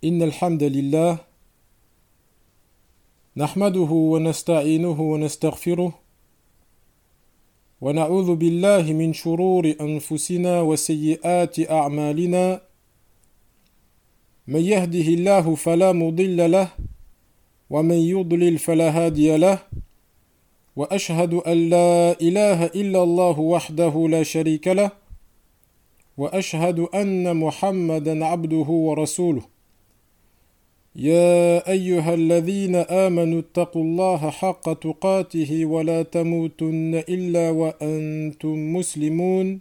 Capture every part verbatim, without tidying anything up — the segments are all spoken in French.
إن الحمد لله نحمده ونستعينه ونستغفره ونعوذ بالله من شرور أنفسنا وسيئات أعمالنا من يهده الله فلا مضل له ومن يضلل فلا هادي له وأشهد أن لا إله إلا الله وحده لا شريك له وأشهد أن محمدا عبده ورسوله يا أيها الذين آمنوا اتقوا الله حق تقاته ولا تموتن إلا وأنتم مسلمون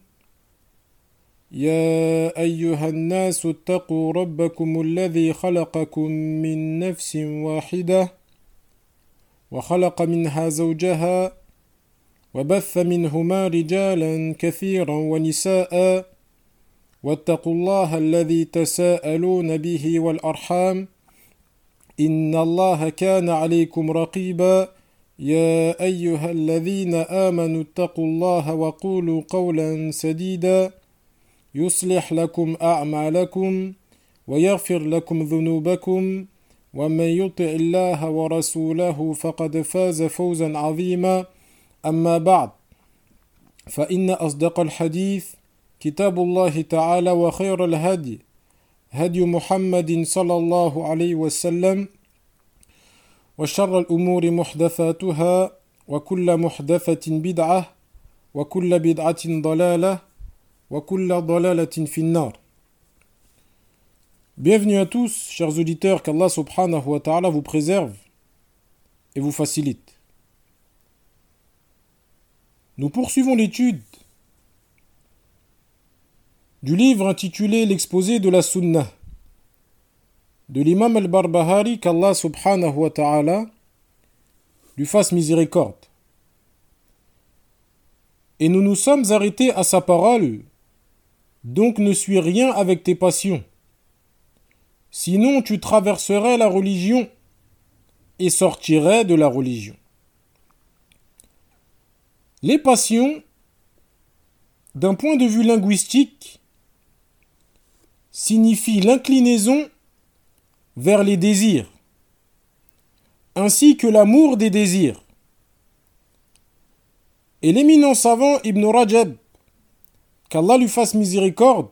يا أيها الناس اتقوا ربكم الذي خلقكم من نفس واحدة وخلق منها زوجها وبث منهما رجالا كثيرا ونساء واتقوا الله الذي تساءلون به والأرحام إن الله كان عليكم رقيبا يا أيها الذين آمنوا اتقوا الله وقولوا قولا سديدا يصلح لكم أعمالكم ويغفر لكم ذنوبكم ومن يطع الله ورسوله فقد فاز فوزا عظيما أما بعد فإن أصدق الحديث كتاب الله تعالى وخير الهدي هدي محمد صلى الله عليه وسلم وشر الأمور محدثاتها وكل محدثة بدعة وكل بدعة ضلالة وكل ضلالة في النار. Bienvenue à tous, chers auditeurs, qu'Allah subhanahu wa ta'ala vous préserve et vous facilite. Nous poursuivons l'étude du livre intitulé L'exposé de la Sunna de l'imam al-Barbahari, qu'Allah subhanahu wa ta'ala lui fasse miséricorde. Et nous nous sommes arrêtés à sa parole, donc ne suis rien avec tes passions. Sinon tu traverserais la religion et sortirais de la religion. Les passions, d'un point de vue linguistique, signifient l'inclinaison vers les désirs, ainsi que l'amour des désirs. Et l'éminent savant Ibn Rajab, qu'Allah lui fasse miséricorde,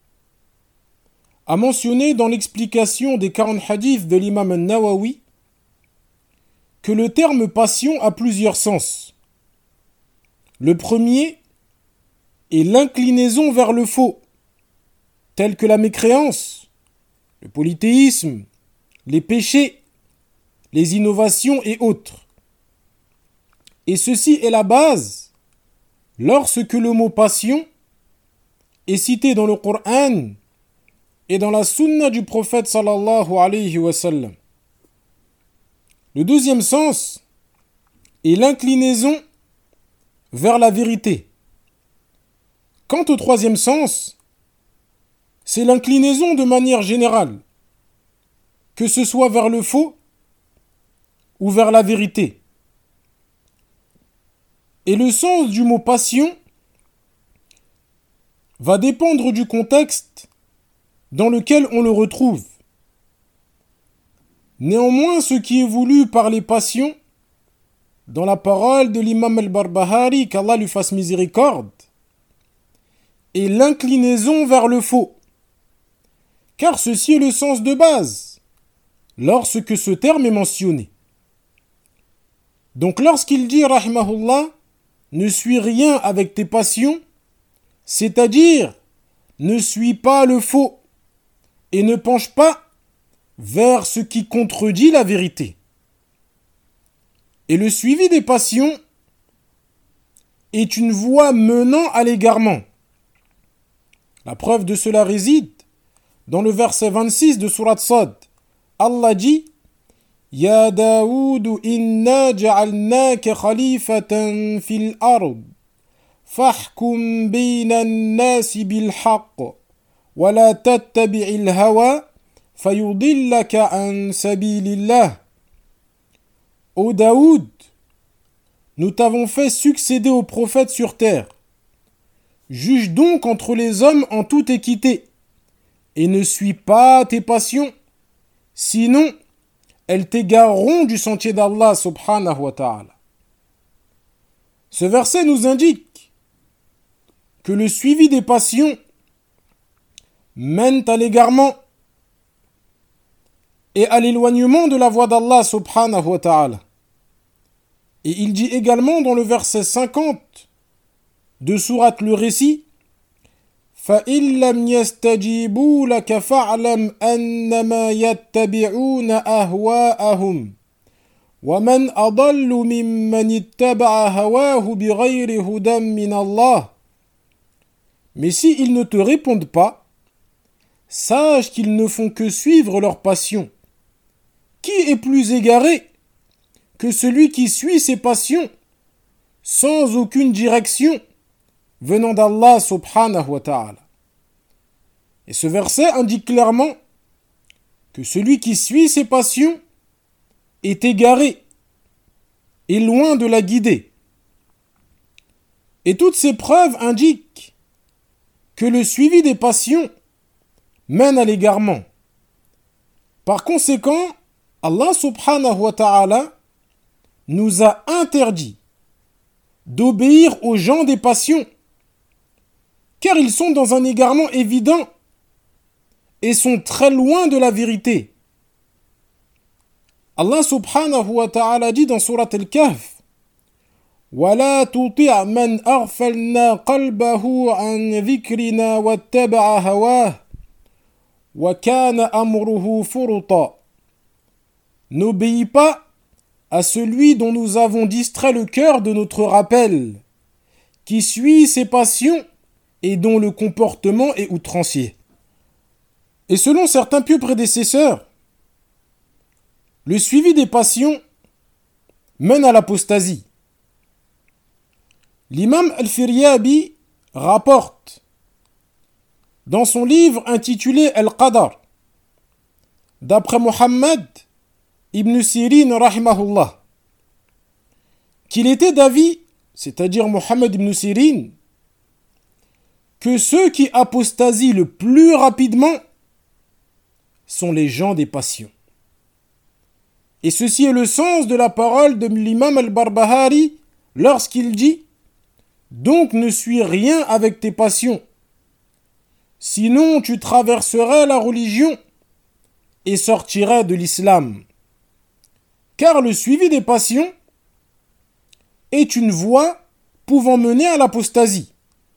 a mentionné dans l'explication des quarante hadiths de l'imam al-Nawawi que le terme passion a plusieurs sens. Le premier est l'inclinaison vers le faux, tel que la mécréance, le polythéisme, les péchés, les innovations et autres. Et ceci est la base lorsque le mot passion est cité dans le Coran et dans la sunna du prophète sallallahu alayhi wa sallam. Le deuxième sens est l'inclinaison vers la vérité. Quant au troisième sens, c'est l'inclinaison de manière générale, que ce soit vers le faux ou vers la vérité. Et le sens du mot passion va dépendre du contexte dans lequel on le retrouve. Néanmoins, ce qui est voulu par les passions, dans la parole de l'imam al-Barbahari, qu'Allah lui fasse miséricorde, est l'inclinaison vers le faux. Car ceci est le sens de base lorsque ce terme est mentionné. Donc lorsqu'il dit, rahimahullah, ne suis rien avec tes passions, c'est-à-dire ne suis pas le faux et ne penche pas vers ce qui contredit la vérité. Et le suivi des passions est une voie menant à l'égarement. La preuve de cela réside dans le verset vingt-six de Surat Sad. Allah dit Ya Daoud inna ja'alnaka khalifatan fil ard fahkum bayna an-nasi bil haqq wa la tattabi'il hawa fayudillaka an sabilillah. Ô Daoud, nous t'avons fait succéder au prophète sur terre. Juge donc entre les hommes en toute équité, et ne suis pas tes passions, Sinon, elles t'égareront du sentier d'Allah subhanahu wa ta'ala. Ce verset nous indique que le suivi des passions mène à l'égarement et à l'éloignement de la voie d'Allah subhanahu wa ta'ala. Et il dit également dans le verset cinquante de sourate le récit فَإِن لَّمْ يَسْتَجِيبُوا لَكَ فَاعْلَمْ أَنَّمَا يَتَّبِعُونَ أَهْوَاءَهُمْ وَمَنْ أَضَلُّ مِمَّنِ اتَّبَعَ هَوَاهُ بِغَيْرِ هُدًى مِّنَ اللَّهِ. Mais si ils ne te répondent pas, sache qu'ils ne font que suivre leur passion. Qui est plus égaré que celui qui suit ses passions sans aucune direction venant d'Allah subhanahu wa ta'ala. Et ce verset indique clairement que celui qui suit ses passions est égaré et loin de la guider. Et toutes ces preuves indiquent que le suivi des passions mène à l'égarement. Par conséquent, Allah subhanahu wa ta'ala nous a interdit d'obéir aux gens des passions, car ils sont dans un égarement évident et sont très loin de la vérité. Allah subhanahu wa ta'ala dit dans sourate Al-Kahf وَلَا تُطِعْ مَنْ أَغْفَلْنَا قَلْبَهُ عَنْ ذِكْرِنَا وَاتَّبَعَ هَوَاهُ وَكَانَ أَمْرُهُ فُرُطًا. N'obéis pas à celui dont nous avons distrait le cœur de notre rappel, qui suit ses passions et dont le comportement est outrancier. Et selon certains pieux prédécesseurs, le suivi des passions mène à l'apostasie. L'imam Al-Firyabi rapporte dans son livre intitulé Al-Qadar, d'après Muhammad ibn Sirin rahimahullah, qu'il était d'avis, c'est-à-dire Muhammad ibn Sirin, que ceux qui apostasient le plus rapidement sont les gens des passions. Et ceci est le sens de la parole de l'imam al-Barbahari lorsqu'il dit « Donc ne suis rien avec tes passions, sinon tu traverserais la religion et sortirais de l'islam. Car le suivi des passions est une voie pouvant mener à l'apostasie. »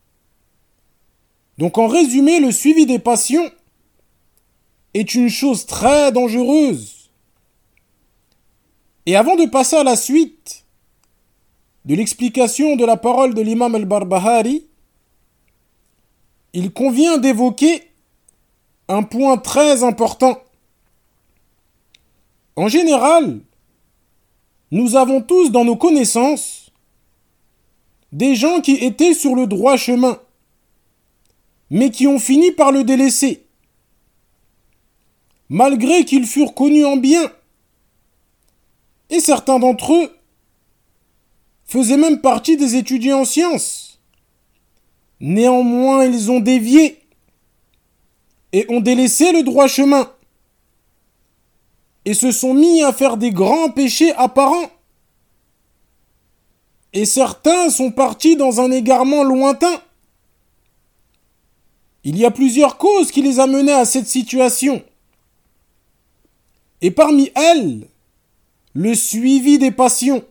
Donc en résumé, le suivi des passions est une chose très dangereuse. Et avant de passer à la suite de l'explication de la parole de l'imam al-Barbahari, il convient d'évoquer un point très important. En général, nous avons tous dans nos connaissances des gens qui étaient sur le droit chemin, mais qui ont fini par le délaisser, malgré qu'ils furent connus en bien. Et certains d'entre eux faisaient même partie des étudiants en sciences. Néanmoins, ils ont dévié et ont délaissé le droit chemin et se sont mis à faire des grands péchés apparents. Et certains sont partis dans un égarement lointain. Il y a plusieurs causes qui les amenaient à cette situation. Et parmi elles, le suivi des passions.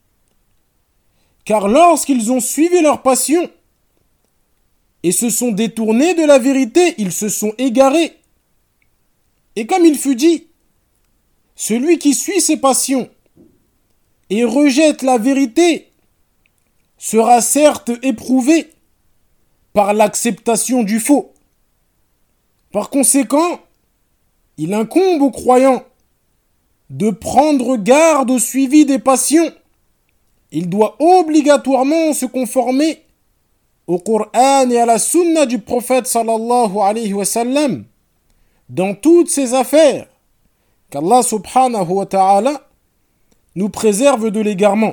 Car lorsqu'ils ont suivi leurs passions et se sont détournés de la vérité, ils se sont égarés. Et comme il fut dit, celui qui suit ses passions et rejette la vérité sera certes éprouvé par l'acceptation du faux. Par conséquent, il incombe aux croyants de prendre garde au suivi des passions. Il doit obligatoirement se conformer au Coran et à la Sunna du prophète sallallahu alayhi wa sallam dans toutes ses affaires, qu'Allah subhanahu wa ta'ala nous préserve de l'égarement.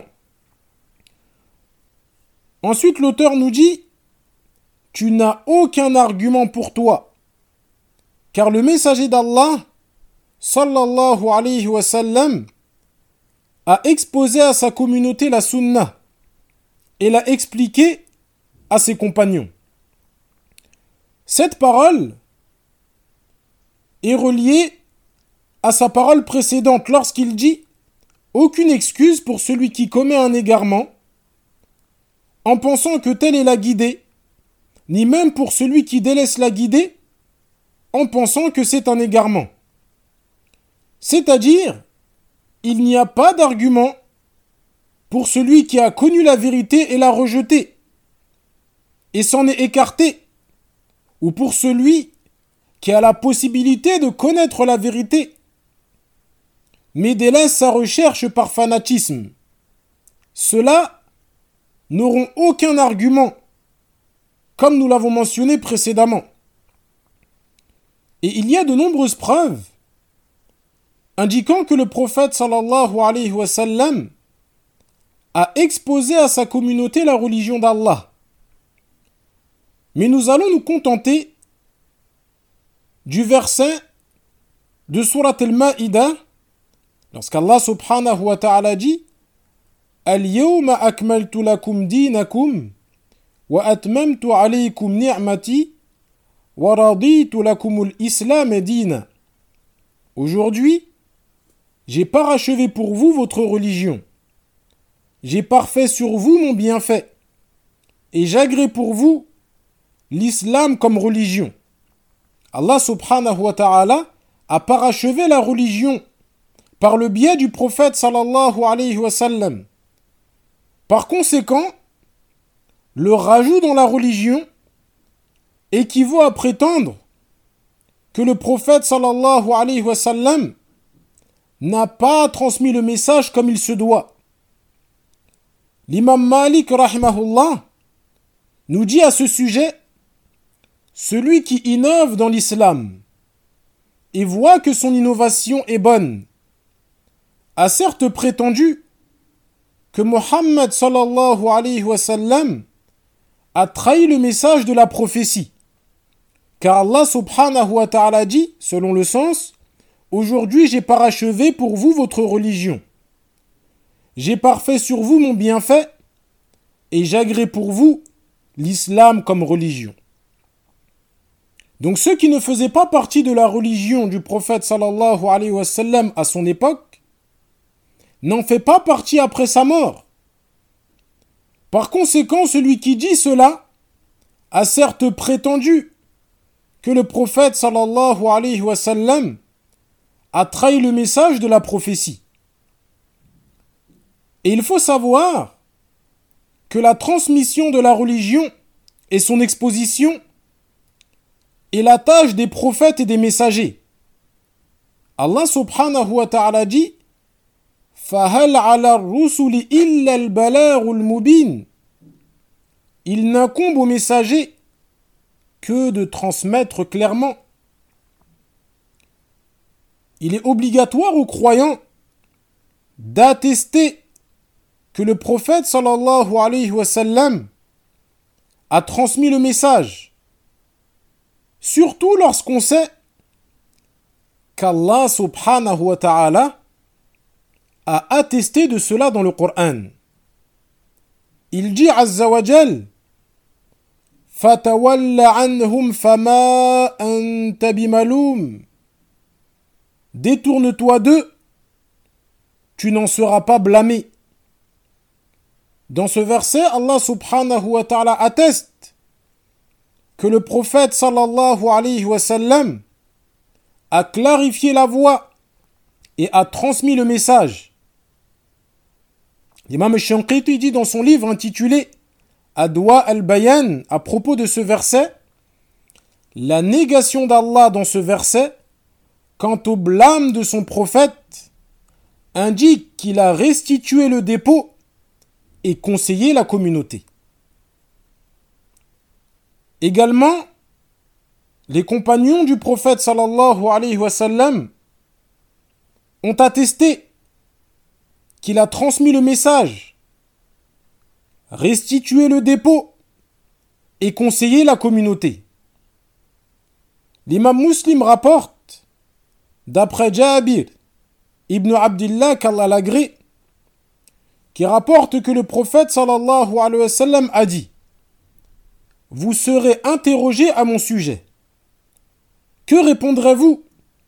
Ensuite, l'auteur nous dit « Tu n'as aucun argument pour toi, car le messager d'Allah sallallahu alayhi wa sallam a exposé à sa communauté la sunna et l'a expliqué à ses compagnons. Cette parole est reliée à sa parole précédente lorsqu'il dit « Aucune excuse pour celui qui commet un égarement en pensant que telle est la guidée, ni même pour celui qui délaisse la guidée en pensant que c'est un égarement. » C'est-à-dire, il n'y a pas d'argument pour celui qui a connu la vérité et l'a rejetée et s'en est écarté, ou pour celui qui a la possibilité de connaître la vérité mais délaisse sa recherche par fanatisme. Ceux-là n'auront aucun argument, comme nous l'avons mentionné précédemment. Et il y a de nombreuses preuves indiquant que le prophète sallallahu alayhi wa sallam a exposé à sa communauté la religion d'Allah. Mais nous allons nous contenter du verset de Surat al-Ma'idah, lorsqu'Allah subhanahu wa ta'ala dit Al-yawma akmaltu lakum dinakum wa atmamtu alaykum ni'mati wa raditu lakumul islam dina. Aujourd'hui, j'ai parachevé pour vous votre religion. J'ai parfait sur vous mon bienfait. Et j'agrée pour vous l'islam comme religion. Allah subhanahu wa ta'ala a parachevé la religion par le biais du prophète sallallahu alayhi wa sallam. Par conséquent, le rajout dans la religion équivaut à prétendre que le prophète sallallahu alayhi wa sallam n'a pas transmis le message comme il se doit. L'imam Malik rahimahullah nous dit à ce sujet: celui qui innove dans l'islam et voit que son innovation est bonne a certes prétendu que Mohammed sallallahu alayhi wa sallam a trahi le message de la prophétie. Car Allah subhanahu wa ta'ala dit, selon le sens, aujourd'hui j'ai parachevé pour vous votre religion. J'ai parfait sur vous mon bienfait et j'agrée pour vous l'islam comme religion. Donc ceux qui ne faisaient pas partie de la religion du prophète sallallahu alayhi wa sallam à son époque n'en fait pas partie après sa mort. Par conséquent, celui qui dit cela a certes prétendu que le prophète sallallahu alayhi wa sallam a trahi le message de la prophétie. Et il faut savoir que la transmission de la religion et son exposition est la tâche des prophètes et des messagers. Allah subhanahu wa ta'ala dit فَهَلْ عَلَى الرُّسُلِ إِلَّا الْبَلَاغُ الْمُبِينُ. Il n'incombe aux messagers que de transmettre clairement. Il est obligatoire aux croyants d'attester que le prophète sallallahu alayhi wa sallam a transmis le message, surtout lorsqu'on sait qu'Allah subhanahu wa ta'ala a attesté de cela dans le Coran. Il dit azza wa jal Fatawalla anhum fama anta bimaloum. Détourne-toi d'eux, tu n'en seras pas blâmé. Dans ce verset, Allah subhanahu wa ta'ala atteste que le prophète sallallahu alayhi wa sallam a clarifié la voie et a transmis le message. L'imam Shanqiti dit dans son livre intitulé Adwa al-Bayan à propos de ce verset: la négation d'Allah dans ce verset quant au blâme de son prophète indique qu'il a restitué le dépôt et conseillé la communauté. Également, les compagnons du prophète sallallahu alayhi wa sallam ont attesté qu'il a transmis le message, restitué le dépôt et conseillé la communauté. L'imam Muslim rapporte d'après Jabir ibn Abdillah qu'Allah l'agrée, qui rapporte que le prophète sallallahu alayhi wa sallam a dit: vous serez interrogé à mon sujet. Que répondrez-vous?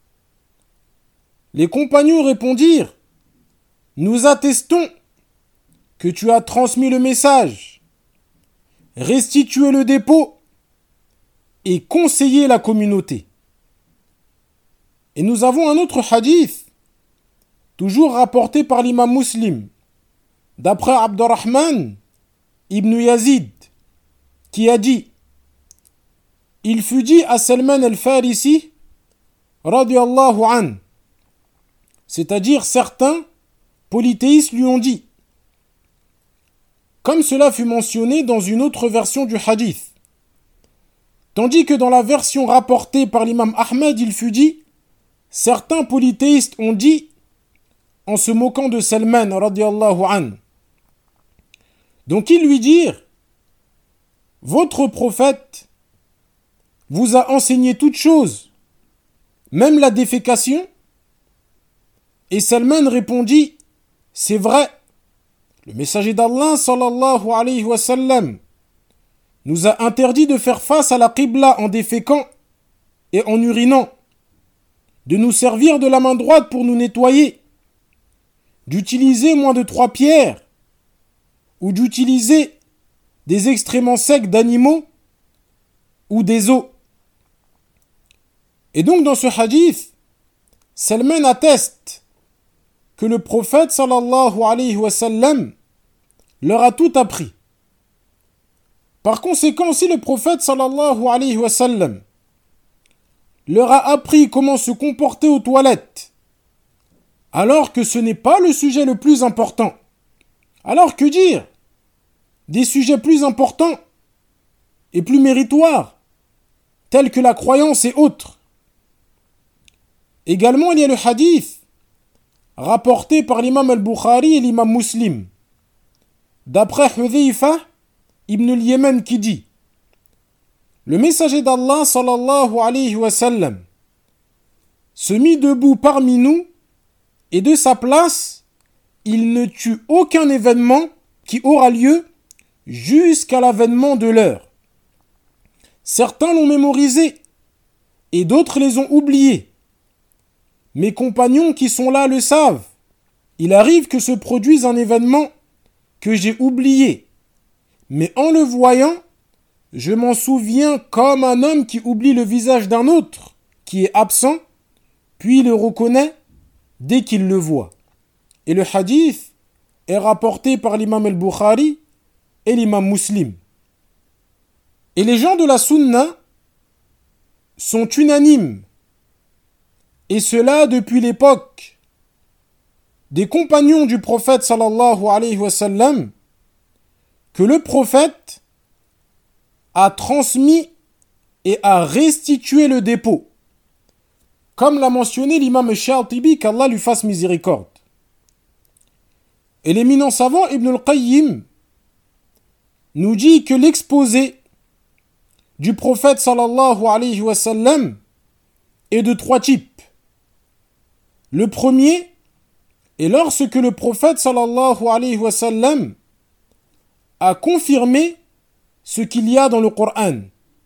Les compagnons répondirent: nous attestons que tu as transmis le message, restitué le dépôt et conseillé la communauté. Et nous avons un autre hadith, toujours rapporté par l'imam Muslim, d'après Abdurrahman ibn Yazid, qui a dit: il fut dit à Salman al-Farisi, radiyallahu an, c'est-à-dire certains polythéistes lui ont dit, comme cela fut mentionné dans une autre version du hadith. Tandis que dans la version rapportée par l'imam Ahmed, il fut dit, certains polythéistes ont dit, en se moquant de Salman, radiyallahu an. Donc ils lui dirent: votre prophète vous a enseigné toutes choses, même la défécation? Et Salman répondit: c'est vrai, le messager d'Allah sallallahu alayhi wa sallam nous a interdit de faire face à la qibla en déféquant et en urinant, de nous servir de la main droite pour nous nettoyer, d'utiliser moins de trois pierres, ou d'utiliser des excréments secs d'animaux ou des os. Et donc dans ce hadith, Salman atteste que le prophète sallallahu alayhi wa sallam leur a tout appris. Par conséquent, si le prophète sallallahu alayhi wa sallam leur a appris comment se comporter aux toilettes, alors que ce n'est pas le sujet le plus important, alors que dire des sujets plus importants et plus méritoires, tels que la croyance et autres. Également, il y a le hadith rapporté par l'imam al-Bukhari et l'imam Muslim, d'après Hudhayfa ibn al-Yémen, qui dit: le messager d'Allah sallallahu alayhi wa sallam se mit debout parmi nous, et de sa place, il ne tut aucun événement qui aura lieu jusqu'à l'avènement de l'heure. Certains l'ont mémorisé et d'autres les ont oubliés. Mes compagnons qui sont là le savent. Il arrive que se produise un événement que j'ai oublié, mais en le voyant, je m'en souviens comme un homme qui oublie le visage d'un autre qui est absent, puis le reconnaît dès qu'il le voit. Et le hadith est rapporté par l'imam al-Bukhari et l'imam Muslim. Et les gens de la Sunna sont unanimes, et cela depuis l'époque des compagnons du prophète sallallahu alayhi wa sallam, que le prophète a transmis et a restitué le dépôt, comme l'a mentionné l'imam Shatibi, qu'Allah lui fasse miséricorde. Et l'éminent savant Ibn al-Qayyim nous dit que l'exposé du prophète sallallahu alayhi wa sallam est de trois types. Le premier est lorsque le prophète sallallahu alayhi wa sallam a confirmé ce qu'il y a dans le Coran,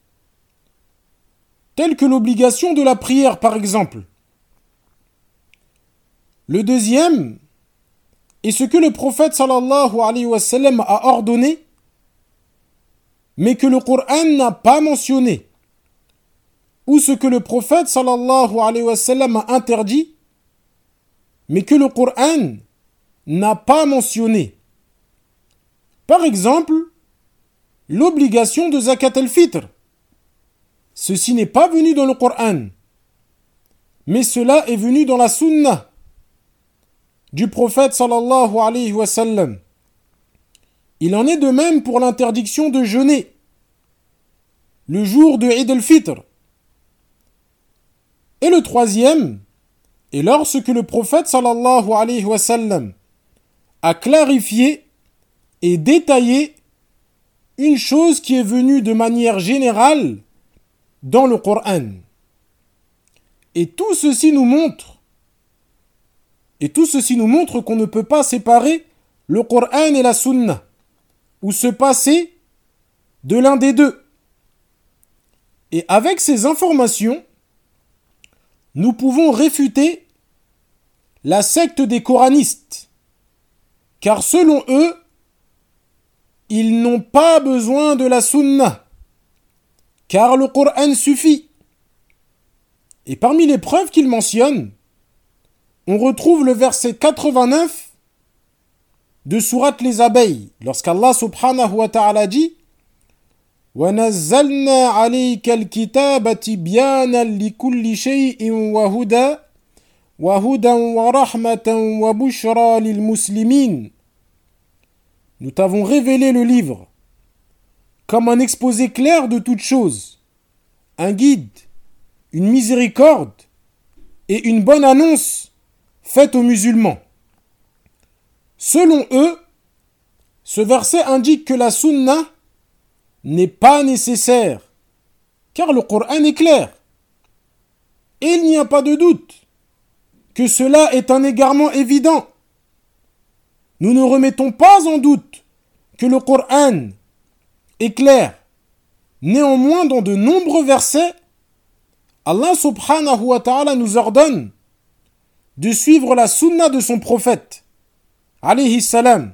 tel que l'obligation de la prière par exemple. Le deuxième est ce que le prophète sallallahu alayhi wa sallam a ordonné, mais que le Coran n'a pas mentionné, ou ce que le prophète sallallahu alayhi wa sallam a interdit, mais que le Coran n'a pas mentionné. Par exemple, l'obligation de zakat al-fitr. Ceci n'est pas venu dans le Coran, mais cela est venu dans la sunna du prophète sallallahu alayhi wa sallam. Il en est de même pour l'interdiction de jeûner le jour de Eid al-Fitr. Et le troisième est lorsque le prophète sallallahu alayhi wa sallam a clarifié et détaillé une chose qui est venue de manière générale dans le Coran. Et tout ceci nous montre, et tout ceci nous montre qu'on ne peut pas séparer le Coran et la Sunna, ou se passer de l'un des deux. Et avec ces informations, nous pouvons réfuter la secte des coranistes, car selon eux, ils n'ont pas besoin de la Sunna, car le Coran suffit. Et parmi les preuves qu'ils mentionnent, on retrouve le verset quatre-vingt-neuf de sourate Les Abeilles, lorsqu'Allah subhanahu wa ta'ala dit وَنَزَّلْنَا عَلَيْكَ الْكِتَابَ تِبْيَانًا لِكُلِّ شَيْءٍ وَهُدًى وَهُدًى وَرَحْمَةً وَبُشْرَى لِلْمُسْلِمِينَ. Nous t'avons révélé le livre comme un exposé clair de toutes choses, un guide, une miséricorde et une bonne annonce faite aux musulmans. Selon eux, ce verset indique que la sunna n'est pas nécessaire, car le Coran est clair. Et il n'y a pas de doute que cela est un égarement évident. Nous ne remettons pas en doute que le Coran est clair. Néanmoins, dans de nombreux versets, Allah subhanahu wa ta'ala nous ordonne de suivre la sunna de son prophète, alayhi salam.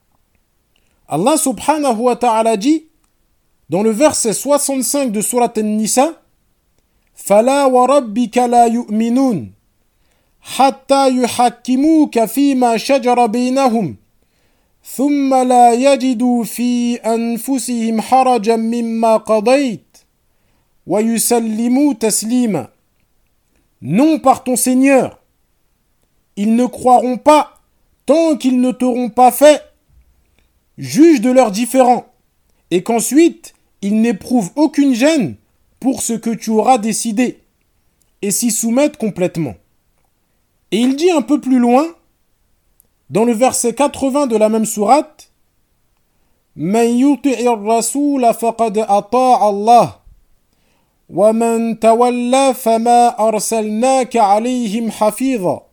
Allah subhanahu wa ta'ala dit, dans le verset soixante-cinq de sourate An-Nisa, فَلَا وَرَبِّكَ لَا يُؤْمِنُونَ حَتَّى يُحَكِّمُوكَ فِيمَا شَجَرَ بَيْنَهُمْ ثُمَّ لَا يَجِدُوا فِي أَنفُسِهِمْ حَرَجًا مِمَّا قَضَيْتَ وَيُسَلِّمُوا تَسْلِيمًا. Non, par ton Seigneur, ils ne croiront pas tant qu'ils ne t'auront pas fait juge de leurs différends, et qu'ensuite ils n'éprouvent aucune gêne pour ce que tu auras décidé, et s'y soumettent complètement. Et il dit un peu plus loin, dans le verset quatre-vingts de la même sourate, مَنْ يُطِعِ الرَّسُولَ فَقَدْ أَطَاعَ اللَّهَ وَمَنْ تَوَلَّى فَمَا أَرْسَلْنَاكَ عَلَيْهِمْ حَفِيظًا.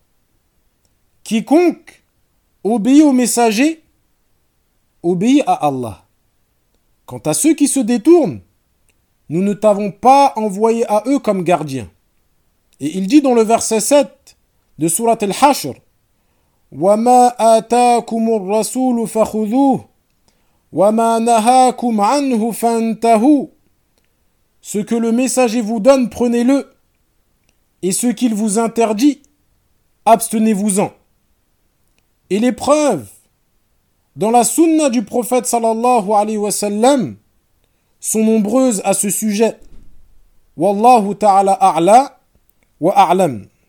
Quiconque obéit au messager obéit à Allah. Quant à ceux qui se détournent, nous ne t'avons pas envoyé à eux comme gardiens. Et il dit dans le verset sept de sourate Al-Hashr, وَمَا آتَاكُمُ الرَّسُولُ فَخُذُوهُ وَمَا نَهَاكُمْ عَنْهُ فَانْتَهُوا. Ce que le messager vous donne, prenez-le, et ce qu'il vous interdit, abstenez-vous-en. Et les preuves dans la sunna du prophète sallallahu alayhi wa sallam sont nombreuses à ce sujet. Wallahu ta'ala a'la wa a'lam.